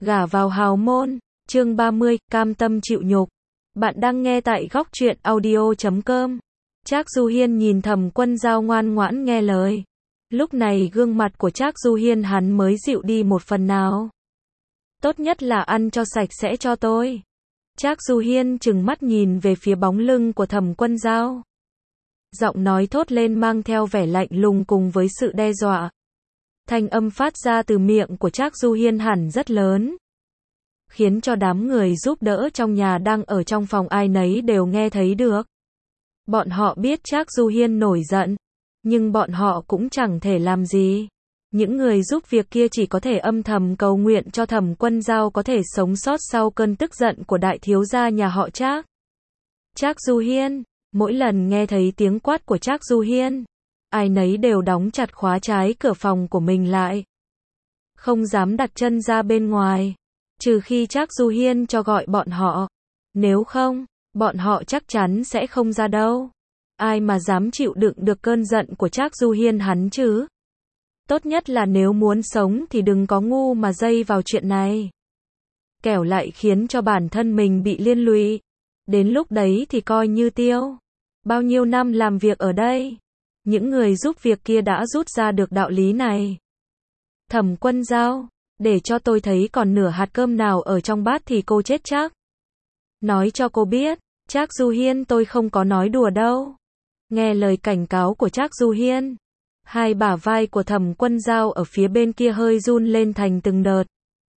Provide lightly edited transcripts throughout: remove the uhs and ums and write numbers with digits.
Gả vào hào môn, chương 30, cam tâm chịu nhục. Bạn đang nghe tại góc truyện audio.com. Trác Du Hiên nhìn Thẩm Quân Dao ngoan ngoãn nghe lời. Lúc này gương mặt của Trác Du Hiên hắn mới dịu đi một phần nào. Tốt nhất là ăn cho sạch sẽ cho tôi. Trác Du Hiên trừng mắt nhìn về phía bóng lưng của Thẩm Quân Dao. Giọng nói thốt lên mang theo vẻ lạnh lùng cùng với sự đe dọa. Thanh âm phát ra từ miệng của Trác Du Hiên hẳn rất lớn, khiến cho đám người giúp đỡ trong nhà đang ở trong phòng ai nấy đều nghe thấy được. Bọn họ biết Trác Du Hiên nổi giận, nhưng bọn họ cũng chẳng thể làm gì. Những người giúp việc kia chỉ có thể âm thầm cầu nguyện cho Thẩm Quân Dao có thể sống sót sau cơn tức giận của đại thiếu gia nhà họ Trác. Trác Du Hiên, mỗi lần nghe thấy tiếng quát của Trác Du Hiên, ai nấy đều đóng chặt khóa trái cửa phòng của mình lại, không dám đặt chân ra bên ngoài, trừ khi Trác Du Hiên cho gọi bọn họ. Nếu không, bọn họ chắc chắn sẽ không ra đâu. Ai mà dám chịu đựng được cơn giận của Trác Du Hiên hắn chứ? Tốt nhất là nếu muốn sống thì đừng có ngu mà dây vào chuyện này. Kẻo lại khiến cho bản thân mình bị liên lụy. Đến lúc đấy thì coi như tiêu. Bao nhiêu năm làm việc ở đây, những người giúp việc kia đã rút ra được đạo lý này. Thẩm Quân Dao, để cho tôi thấy còn nửa hạt cơm nào ở trong bát thì cô chết chắc. Nói cho cô biết, Trác Du Hiên tôi không có nói đùa đâu. Nghe lời cảnh cáo của Trác Du Hiên, hai bả vai của Thẩm Quân Dao ở phía bên kia hơi run lên thành từng đợt.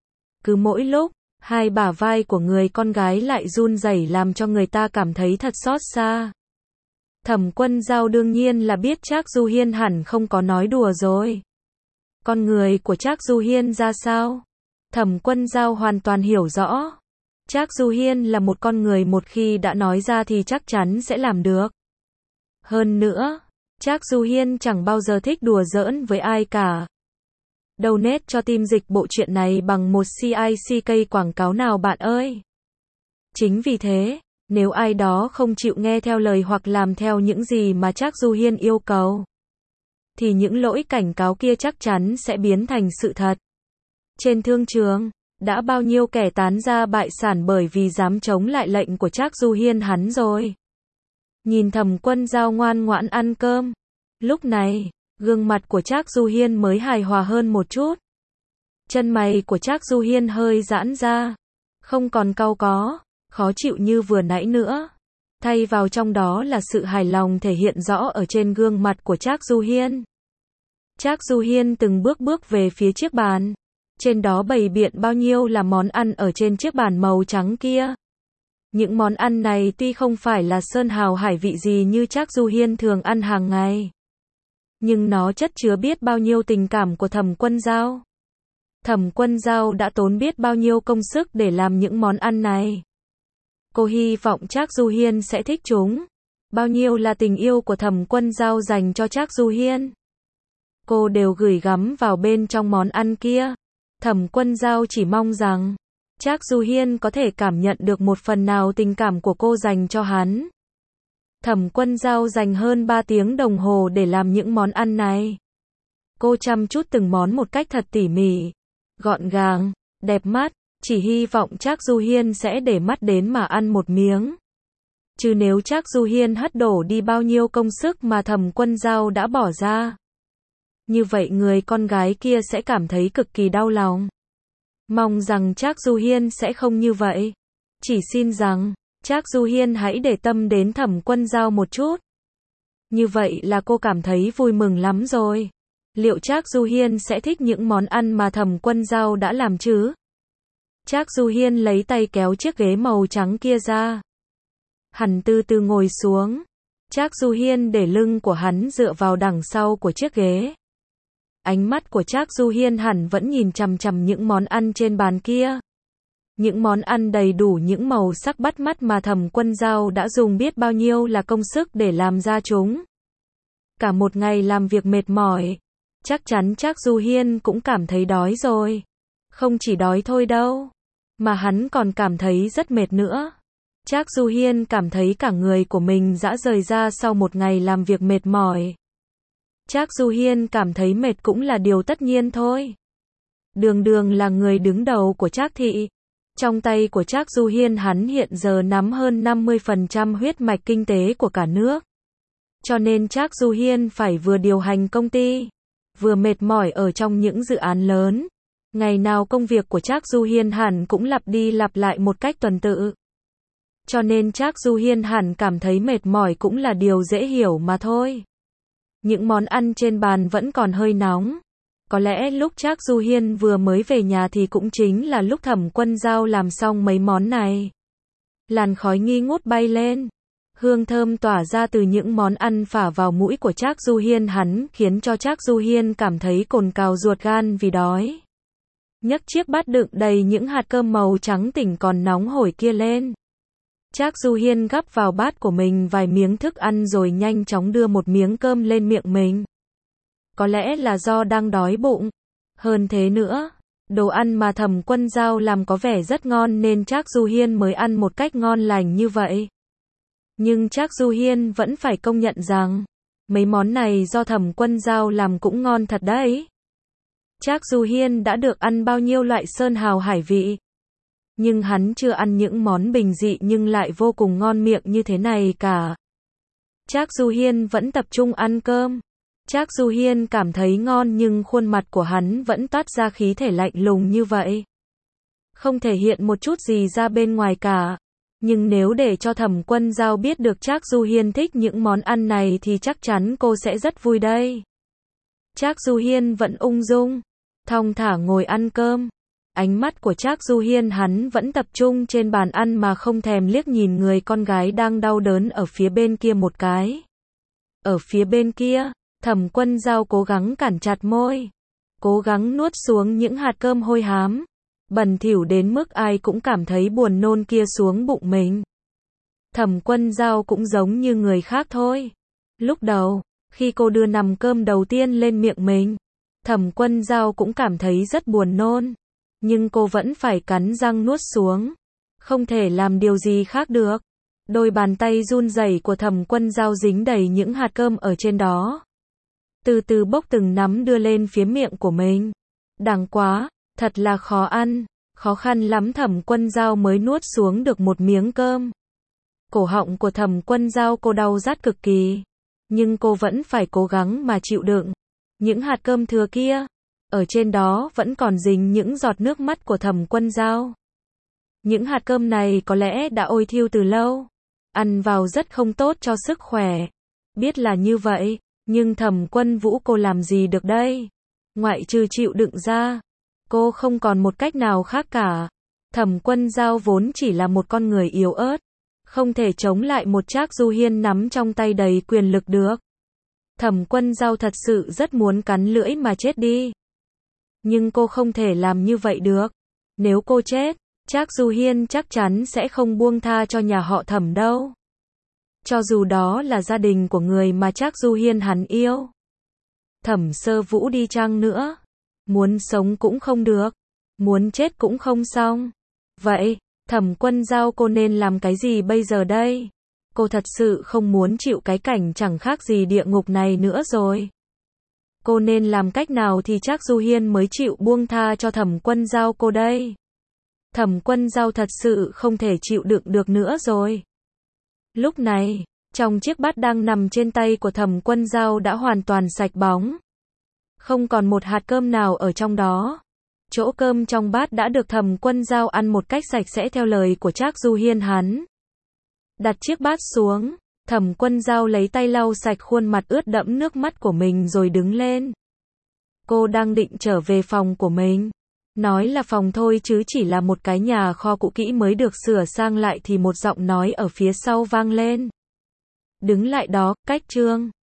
Cứ mỗi lúc, hai bả vai của người con gái lại run rẩy làm cho người ta cảm thấy thật xót xa. Thẩm Quân Dao đương nhiên là biết Trác Du Hiên hẳn không có nói đùa rồi. Con người của Trác Du Hiên ra sao? Thẩm Quân Dao hoàn toàn hiểu rõ. Trác Du Hiên là một con người một khi đã nói ra thì chắc chắn sẽ làm được. Hơn nữa, Trác Du Hiên chẳng bao giờ thích đùa giỡn với ai cả. Donate cho team dịch bộ truyện này bằng một CICK quảng cáo nào bạn ơi. Chính vì thế, nếu ai đó không chịu nghe theo lời hoặc làm theo những gì mà Trác Du Hiên yêu cầu, thì những lỗi cảnh cáo kia chắc chắn sẽ biến thành sự thật. Trên thương trường, đã bao nhiêu kẻ tán gia bại sản bởi vì dám chống lại lệnh của Trác Du Hiên hắn rồi. Nhìn Thẩm Quân Dao ngoan ngoãn ăn cơm, lúc này, gương mặt của Trác Du Hiên mới hài hòa hơn một chút. Chân mày của Trác Du Hiên hơi giãn ra, không còn cau có, khó chịu như vừa nãy nữa. Thay vào trong đó là sự hài lòng thể hiện rõ ở trên gương mặt của Trác Du Hiên. Trác Du Hiên từng bước về phía chiếc bàn. Trên đó bày biện bao nhiêu là món ăn ở trên chiếc bàn màu trắng kia. Những món ăn này tuy không phải là sơn hào hải vị gì như Trác Du Hiên thường ăn hàng ngày, nhưng nó chất chứa biết bao nhiêu tình cảm của Thẩm Quân Dao. Thẩm Quân Dao đã tốn biết bao nhiêu công sức để làm những món ăn này. Cô hy vọng Trác Du Hiên sẽ thích chúng. Bao nhiêu là tình yêu của Thẩm Quân Dao dành cho Trác Du Hiên, cô đều gửi gắm vào bên trong món ăn kia. Thẩm Quân Dao chỉ mong rằng Trác Du Hiên có thể cảm nhận được một phần nào tình cảm của cô dành cho hắn. Thẩm Quân Dao dành hơn 3 tiếng đồng hồ để làm những món ăn này. Cô chăm chút từng món một cách thật tỉ mỉ, gọn gàng, đẹp mắt, chỉ hy vọng Trác Du Hiên sẽ để mắt đến mà ăn một miếng. Chứ nếu Trác Du Hiên hất đổ đi bao nhiêu công sức mà Thẩm Quân Dao đã bỏ ra, như vậy người con gái kia sẽ cảm thấy cực kỳ đau lòng. Mong rằng Trác Du Hiên sẽ không như vậy. Chỉ xin rằng Trác Du Hiên hãy để tâm đến Thẩm Quân Dao một chút. Như vậy là cô cảm thấy vui mừng lắm rồi. Liệu Trác Du Hiên sẽ thích những món ăn mà Thẩm Quân Dao đã làm chứ? Trác Du Hiên lấy tay kéo chiếc ghế màu trắng kia ra. Hắn từ từ ngồi xuống. Trác Du Hiên để lưng của hắn dựa vào đằng sau của chiếc ghế. Ánh mắt của Trác Du Hiên hẳn vẫn nhìn chằm chằm những món ăn trên bàn kia. Những món ăn đầy đủ những màu sắc bắt mắt mà Thẩm Quân Dao đã dùng biết bao nhiêu là công sức để làm ra chúng. Cả một ngày làm việc mệt mỏi, chắc chắn Trác Du Hiên cũng cảm thấy đói rồi. Không chỉ đói thôi đâu, mà hắn còn cảm thấy rất mệt nữa. Trác Du Hiên cảm thấy cả người của mình rã rời ra sau một ngày làm việc mệt mỏi. Trác Du Hiên cảm thấy mệt cũng là điều tất nhiên thôi. đường đường là người đứng đầu của Trác thị. Trong tay của Trác Du Hiên hắn hiện giờ nắm hơn 50% huyết mạch kinh tế của cả nước. Cho nên Trác Du Hiên phải vừa điều hành công ty, vừa mệt mỏi ở trong những dự án lớn. Ngày nào công việc của Trác Du Hiên hẳn cũng lặp đi lặp lại một cách tuần tự. Cho nên Trác Du Hiên hẳn cảm thấy mệt mỏi cũng là điều dễ hiểu mà thôi. Những món ăn trên bàn vẫn còn hơi nóng. Có lẽ lúc Trác Du Hiên vừa mới về nhà thì cũng chính là lúc Thẩm Quân Dao làm xong mấy món này. Làn khói nghi ngút bay lên. Hương thơm tỏa ra từ những món ăn phả vào mũi của Trác Du Hiên hắn khiến cho Trác Du Hiên cảm thấy cồn cào ruột gan vì đói. Nhấc chiếc bát đựng đầy những hạt cơm màu trắng tỉnh còn nóng hổi kia lên. Trác Du Hiên gắp vào bát của mình vài miếng thức ăn rồi nhanh chóng đưa một miếng cơm lên miệng mình. Có lẽ là do đang đói bụng. Hơn thế nữa, đồ ăn mà Thẩm Quân Dao làm có vẻ rất ngon nên Trác Du Hiên mới ăn một cách ngon lành như vậy. Nhưng Trác Du Hiên vẫn phải công nhận rằng, mấy món này do Thẩm Quân Dao làm cũng ngon thật đấy. Trác Du Hiên đã được ăn bao nhiêu loại sơn hào hải vị. Nhưng hắn chưa ăn những món bình dị nhưng lại vô cùng ngon miệng như thế này cả. Trác Du Hiên vẫn tập trung ăn cơm. Trác Du Hiên cảm thấy ngon nhưng khuôn mặt của hắn vẫn toát ra khí thể lạnh lùng như vậy. Không thể hiện một chút gì ra bên ngoài cả. Nhưng nếu để cho Thẩm Quân Dao biết được Trác Du Hiên thích những món ăn này thì chắc chắn cô sẽ rất vui đây. Trác Du Hiên vẫn ung dung, thong thả ngồi ăn cơm. Ánh mắt của Trác Du Hiên hắn vẫn tập trung trên bàn ăn mà không thèm liếc nhìn người con gái đang đau đớn ở phía bên kia một cái. Ở phía bên kia, Thẩm Quân Dao cố gắng cản chặt môi, cố gắng nuốt xuống những hạt cơm hôi hám, bẩn thỉu đến mức ai cũng cảm thấy buồn nôn kia xuống bụng mình. Thẩm Quân Dao cũng giống như người khác thôi. Lúc đầu, khi cô đưa nắm cơm đầu tiên lên miệng mình, Thẩm Quân Dao cũng cảm thấy rất buồn nôn. Nhưng cô vẫn phải cắn răng nuốt xuống. Không thể làm điều gì khác được. Đôi bàn tay run rẩy của Thẩm Quân Dao dính đầy những hạt cơm ở trên đó. Từ từ bốc từng nắm đưa lên phía miệng của mình. Đắng quá, thật là khó ăn. Khó khăn lắm Thẩm Quân Dao mới nuốt xuống được một miếng cơm. Cổ họng của Thẩm Quân Dao cô đau rát cực kỳ. Nhưng cô vẫn phải cố gắng mà chịu đựng. Những hạt cơm thừa kia, ở trên đó vẫn còn dính những giọt nước mắt của Thẩm Quân Dao. Những hạt cơm này có lẽ đã ôi thiêu từ lâu. Ăn vào rất không tốt cho sức khỏe. Biết là như vậy, nhưng Thẩm Quân Vũ cô làm gì được đây? Ngoại trừ chịu đựng ra, cô không còn một cách nào khác cả. Thẩm Quân Dao vốn chỉ là một con người yếu ớt, không thể chống lại một Trác Du Hiên nắm trong tay đầy quyền lực được. Thẩm Quân Dao thật sự rất muốn cắn lưỡi mà chết đi. Nhưng cô không thể làm như vậy được. Nếu cô chết, Trác Du Hiên chắc chắn sẽ không buông tha cho nhà họ Thẩm đâu. Cho dù đó là gia đình của người mà Trác Du Hiên hắn yêu. Thẩm Sơ Vũ đi chăng nữa, muốn sống cũng không được, muốn chết cũng không xong. Vậy, Thẩm Quân Dao cô nên làm cái gì bây giờ đây? Cô thật sự không muốn chịu cái cảnh chẳng khác gì địa ngục này nữa rồi. Cô nên làm cách nào thì Trác Du Hiên mới chịu buông tha cho Thẩm Quân Dao cô đây? Thẩm Quân Dao thật sự không thể chịu đựng được nữa rồi. Lúc này, trong chiếc bát đang nằm trên tay của Thẩm Quân Dao đã hoàn toàn sạch bóng. Không còn một hạt cơm nào ở trong đó. Chỗ cơm trong bát đã được Thẩm Quân Dao ăn một cách sạch sẽ theo lời của Trác Du Hiên hắn. Đặt chiếc bát xuống, Thẩm Quân Dao lấy tay lau sạch khuôn mặt ướt đẫm nước mắt của mình rồi đứng lên. Cô đang định trở về phòng của mình. Nói là phòng thôi chứ chỉ là một cái nhà kho cũ kỹ mới được sửa sang lại thì một giọng nói ở phía sau vang lên. Đứng lại đó, Cách Trương.